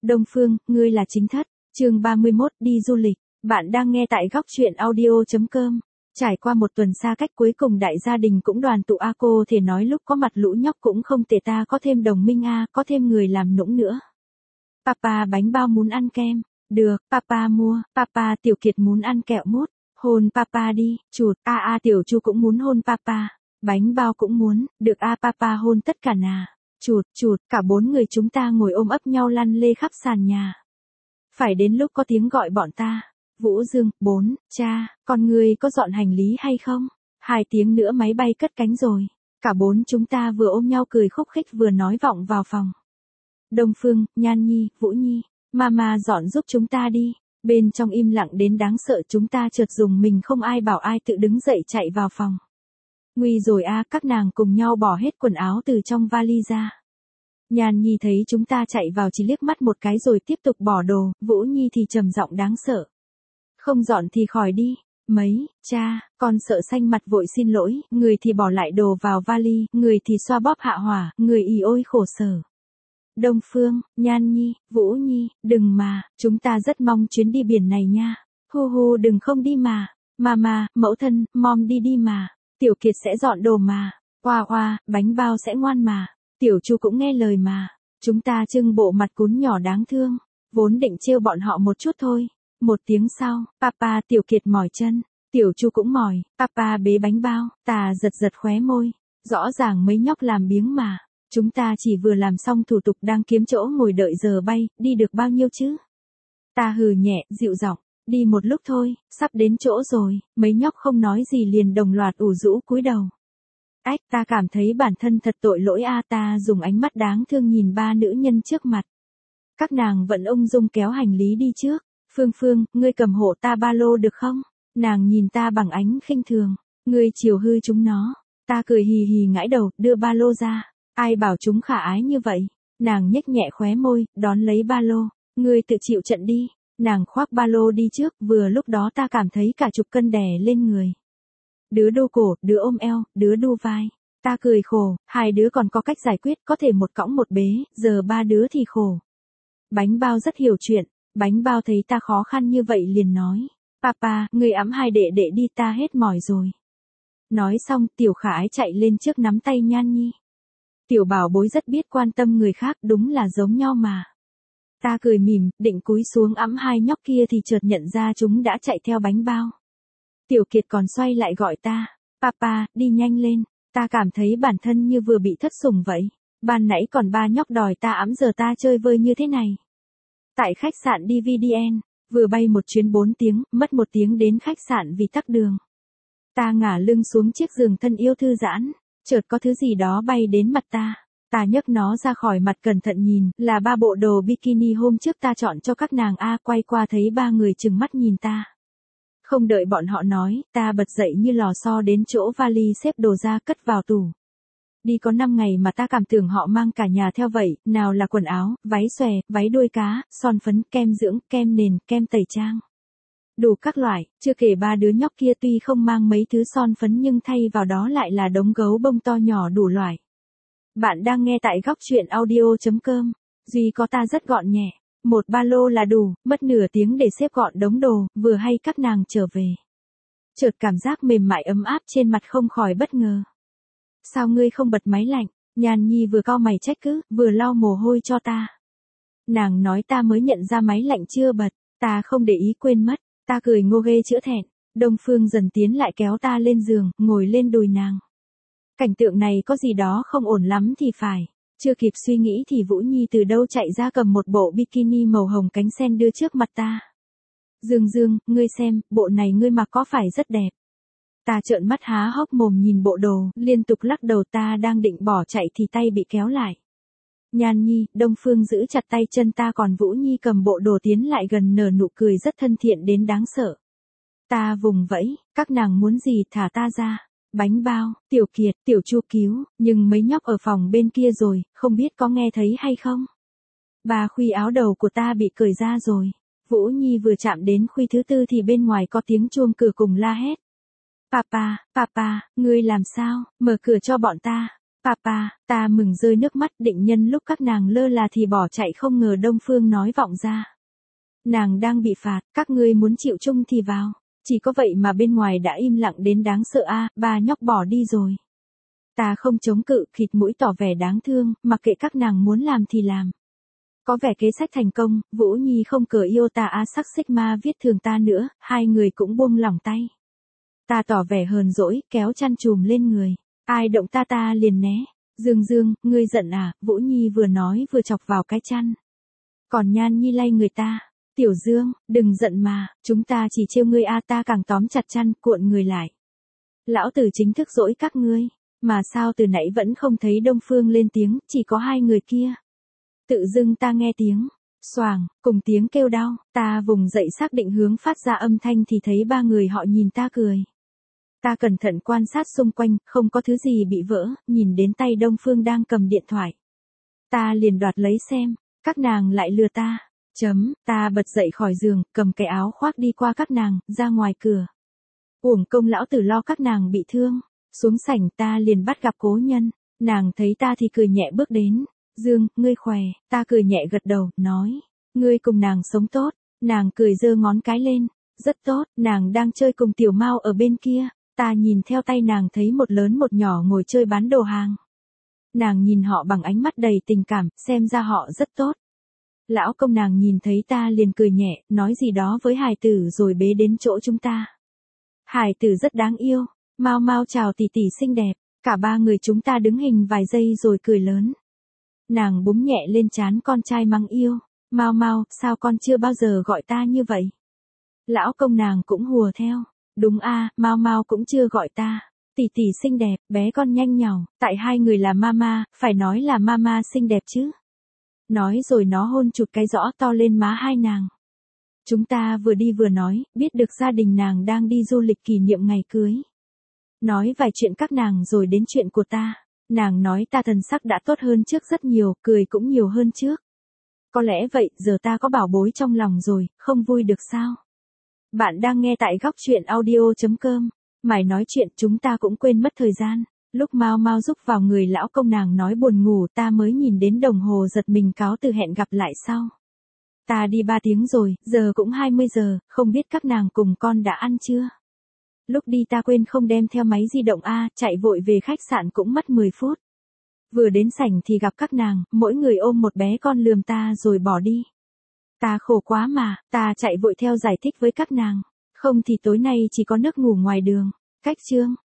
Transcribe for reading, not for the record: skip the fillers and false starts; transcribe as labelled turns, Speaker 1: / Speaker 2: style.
Speaker 1: Đông Phương, ngươi là chính thất. Chương 31, đi du lịch. Bạn đang nghe tại góc truyện audio.com. Trải qua một tuần xa cách, cuối cùng đại gia đình cũng đoàn tụ a, cô thể nói lúc có mặt lũ nhóc cũng không tệ, ta có thêm đồng minh a, có thêm người làm nũng nữa. Papa bánh bao muốn ăn kem. Được, papa mua. Papa Tiểu Kiệt muốn ăn kẹo mút. Hôn papa đi. Chụt, Tiểu Chu cũng muốn hôn papa. Bánh bao cũng muốn. Được a, papa hôn tất cả nà. Chụt, cả bốn người chúng ta ngồi ôm ấp nhau lăn lê khắp sàn nhà. Phải đến lúc có tiếng gọi bọn ta. Vũ Dương, 4, cha, con người có dọn hành lý hay không? 2 tiếng nữa máy bay cất cánh rồi. Cả bốn chúng ta vừa ôm nhau cười khúc khích vừa nói vọng vào phòng. Đông Phương, Nhan Nhi, Vũ Nhi, mama dọn giúp chúng ta đi. Bên trong im lặng đến đáng sợ, chúng ta chợt dùng mình, không ai bảo ai, tự đứng dậy chạy vào phòng. Nguy rồi a, các nàng cùng nhau bỏ hết quần áo từ trong vali ra. Nhan Nhi thấy chúng ta chạy vào chỉ liếc mắt một cái rồi tiếp tục bỏ đồ, Vũ Nhi thì trầm giọng đáng sợ. Không dọn thì khỏi đi. Mấy, cha, con sợ xanh mặt vội xin lỗi, người thì bỏ lại đồ vào vali, người thì xoa bóp hạ hỏa, người ì ôi khổ sở. Đông Phương, Nhan Nhi, Vũ Nhi, đừng mà, chúng ta rất mong chuyến đi biển này nha. Hu đừng không đi mà. Mama, mẫu thân, mom đi mà. Tiểu Kiệt sẽ dọn đồ mà. Oa, bánh bao sẽ ngoan mà. Tiểu Chu cũng nghe lời mà. Chúng ta trưng bộ mặt cún nhỏ đáng thương. Vốn định trêu bọn họ một chút thôi. 1 tiếng sau, papa Tiểu Kiệt mỏi chân. Tiểu Chu cũng mỏi. Papa bế bánh bao. Ta giật khóe môi. Rõ ràng mấy nhóc làm biếng mà. Chúng ta chỉ vừa làm xong thủ tục đang kiếm chỗ ngồi đợi giờ bay, đi được bao nhiêu chứ? Ta hừ nhẹ, dịu giọng. Đi một lúc thôi, sắp đến chỗ rồi. Mấy nhóc không nói gì liền đồng loạt ủ rũ cúi đầu. Ách, ta cảm thấy bản thân thật tội lỗi a, ta dùng ánh mắt đáng thương nhìn 3 nữ nhân trước mặt. Các nàng vẫn ung dung kéo hành lý đi trước. Phương, ngươi cầm hộ ta ba lô được không? Nàng nhìn ta bằng ánh khinh thường. Ngươi chiều hư chúng nó. Ta cười hì hì ngãi đầu, đưa ba lô ra. Ai bảo chúng khả ái như vậy? Nàng nhếch nhẹ khóe môi, đón lấy ba lô. Ngươi tự chịu trận đi. Nàng khoác ba lô đi trước, vừa lúc đó ta cảm thấy cả chục cân đè lên người. Đứa đô cổ, đứa ôm eo, đứa đu vai. Ta cười khổ, 2 đứa còn có cách giải quyết, có thể một cõng một bế, giờ 3 đứa thì khổ. Bánh bao rất hiểu chuyện. Bánh bao thấy ta khó khăn như vậy liền nói. Papa, người ẵm 2 đệ đệ đi, ta hết mỏi rồi. Nói xong, Tiểu Khả Ái chạy lên trước nắm tay Nhan Nhi. Tiểu bảo bối rất biết quan tâm người khác, đúng là giống nhau mà. Ta cười mỉm, định cúi xuống ẵm 2 nhóc kia thì chợt nhận ra chúng đã chạy theo bánh bao. Tiểu Kiệt còn xoay lại gọi ta. Papa, đi nhanh lên. Ta cảm thấy bản thân như vừa bị thất sủng vậy. Ban nãy còn 3 nhóc đòi ta ẵm, giờ ta chơi vơi như thế này. Tại khách sạn DVDN, vừa bay một chuyến 4 tiếng, mất 1 tiếng đến khách sạn vì tắc đường. Ta ngả lưng xuống chiếc giường thân yêu thư giãn, chợt có thứ gì đó bay đến mặt ta. Ta nhấc nó ra khỏi mặt cẩn thận nhìn, là 3 bộ đồ bikini hôm trước ta chọn cho các nàng a, quay qua thấy 3 người trừng mắt nhìn ta. Không đợi bọn họ nói, ta bật dậy như lò xo đến chỗ vali xếp đồ ra cất vào tủ. Đi có 5 ngày mà ta cảm tưởng họ mang cả nhà theo vậy, nào là quần áo, váy xòe, váy đuôi cá, son phấn, kem dưỡng, kem nền, kem tẩy trang. Đủ các loại, chưa kể 3 đứa nhóc kia tuy không mang mấy thứ son phấn nhưng thay vào đó lại là đống gấu bông to nhỏ đủ loại. Bạn đang nghe tại góc truyện audio.com. Duy có ta rất gọn nhẹ. 1 ba lô là đủ, mất nửa tiếng để xếp gọn đống đồ, vừa hay các nàng trở về. Chợt cảm giác mềm mại ấm áp trên mặt không khỏi bất ngờ. Sao ngươi không bật máy lạnh? Nhan Nhi vừa cau mày trách cứ, vừa lau mồ hôi cho ta. Nàng nói ta mới nhận ra máy lạnh chưa bật, ta không để ý quên mất, ta cười ngô ghê chữa thẹn. Đông Phương dần tiến lại kéo ta lên giường, ngồi lên đùi nàng. Cảnh tượng này có gì đó không ổn lắm thì phải. Chưa kịp suy nghĩ thì Vũ Nhi từ đâu chạy ra cầm một bộ bikini màu hồng cánh sen đưa trước mặt ta. Dương, ngươi xem, bộ này ngươi mặc có phải rất đẹp. Ta trợn mắt há hốc mồm nhìn bộ đồ, liên tục lắc đầu, ta đang định bỏ chạy thì tay bị kéo lại. Nhan Nhi, Đông Phương giữ chặt tay chân ta, còn Vũ Nhi cầm bộ đồ tiến lại gần nở nụ cười rất thân thiện đến đáng sợ. Ta vùng vẫy, các nàng muốn gì thả ta ra. Bánh bao, Tiểu Kiệt, Tiểu Chu cứu, nhưng mấy nhóc ở phòng bên kia rồi, không biết có nghe thấy hay không. 3 khuy áo đầu của ta bị cởi ra rồi. Vũ Nhi vừa chạm đến khuy thứ 4 thì bên ngoài có tiếng chuông cửa cùng la hét. Papa, ngươi làm sao, mở cửa cho bọn ta. Papa, ta mừng rơi nước mắt, định nhân lúc các nàng lơ là thì bỏ chạy, không ngờ Đông Phương nói vọng ra. Nàng đang bị phạt, các ngươi muốn chịu chung thì vào. Chỉ có vậy mà bên ngoài đã im lặng đến đáng sợ a, ba nhóc bỏ đi rồi. Ta không chống cự, khịt mũi tỏ vẻ đáng thương, mặc kệ các nàng muốn làm thì làm. Có vẻ kế sách thành công, Vũ Nhi không cờ yêu ta a sắc Sigma viết thường ta nữa, hai người cũng buông lỏng tay. Ta tỏ vẻ hờn dỗi, kéo chăn chùm lên người. Ai động ta liền né. Dương Dương, ngươi giận à, Vũ Nhi vừa nói vừa chọc vào cái chăn. Còn Nhan Nhi lay người ta. Tiểu Dương, đừng giận mà, chúng ta chỉ trêu ngươi a, ta càng tóm chặt chăn, cuộn người lại. Lão tử chính thức dỗi các ngươi, mà sao từ nãy vẫn không thấy Đông Phương lên tiếng, chỉ có hai người kia. Tự dưng ta nghe tiếng, xoàng, cùng tiếng kêu đau, ta vùng dậy xác định hướng phát ra âm thanh thì thấy ba người họ nhìn ta cười. Ta cẩn thận quan sát xung quanh, không có thứ gì bị vỡ, nhìn đến tay Đông Phương đang cầm điện thoại. Ta liền đoạt lấy xem, các nàng lại lừa ta. Ta bật dậy khỏi giường, cầm cái áo khoác đi qua các nàng, ra ngoài cửa. Uổng công lão tử lo các nàng bị thương. Xuống sảnh ta liền bắt gặp Cố Nhân. Nàng thấy ta thì cười nhẹ bước đến. Dương, ngươi khỏe, ta cười nhẹ gật đầu, nói. Ngươi cùng nàng sống tốt. Nàng cười giơ ngón cái lên. Rất tốt, nàng đang chơi cùng Tiểu Mao ở bên kia. Ta nhìn theo tay nàng thấy một lớn một nhỏ ngồi chơi bán đồ hàng. Nàng nhìn họ bằng ánh mắt đầy tình cảm, xem ra họ rất tốt. Lão công nàng nhìn thấy ta liền cười nhẹ, nói gì đó với Hải Tử rồi bế đến chỗ chúng ta. Hải Tử rất đáng yêu, Mao Mao chào tỷ tỷ xinh đẹp, cả ba người chúng ta đứng hình vài giây rồi cười lớn. Nàng búng nhẹ lên trán con trai mắng yêu, Mao Mao, sao con chưa bao giờ gọi ta như vậy? Lão công nàng cũng hùa theo, đúng a, Mao Mao cũng chưa gọi ta. Tỷ tỷ xinh đẹp, bé con nhanh nhảu, tại hai người là mama, phải nói là mama xinh đẹp chứ. Nói rồi nó hôn chụt cái rõ to lên má hai nàng. Chúng ta vừa đi vừa nói, biết được gia đình nàng đang đi du lịch kỷ niệm ngày cưới. Nói vài chuyện các nàng rồi đến chuyện của ta. Nàng nói ta thần sắc đã tốt hơn trước rất nhiều, cười cũng nhiều hơn trước. Có lẽ vậy, giờ ta có bảo bối trong lòng rồi, không vui được sao? Bạn đang nghe tại góc truyện audio.com. Mải nói chuyện chúng ta cũng quên mất thời gian. Lúc Mao Mao giúp vào người lão công nàng nói buồn ngủ, ta mới nhìn đến đồng hồ giật mình cáo từ hẹn gặp lại sau. Ta đi 3 tiếng rồi, giờ cũng 20 giờ, không biết các nàng cùng con đã ăn chưa? Lúc đi ta quên không đem theo máy di động a, chạy vội về khách sạn cũng mất 10 phút. Vừa đến sảnh thì gặp các nàng, mỗi người ôm một bé con lườm ta rồi bỏ đi. Ta khổ quá mà, ta chạy vội theo giải thích với các nàng. Không thì tối nay chỉ có nước ngủ ngoài đường. Cách chương